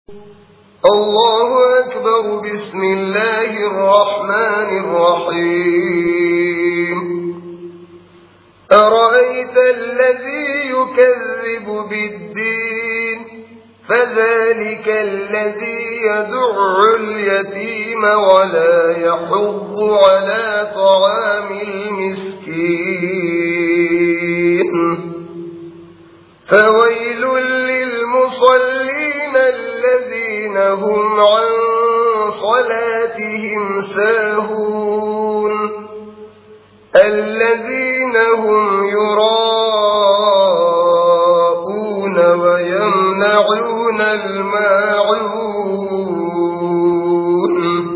الله أكبر. بسم الله الرحمن الرحيم. أرأيت الذي يكذب بالدين فذلك الذي يدع اليتيم ولا يحض على طعام المسكين فويل للمصلين الذين هم عن صلاتهم ساهون الذين هم يراءون ويمنعون الماعون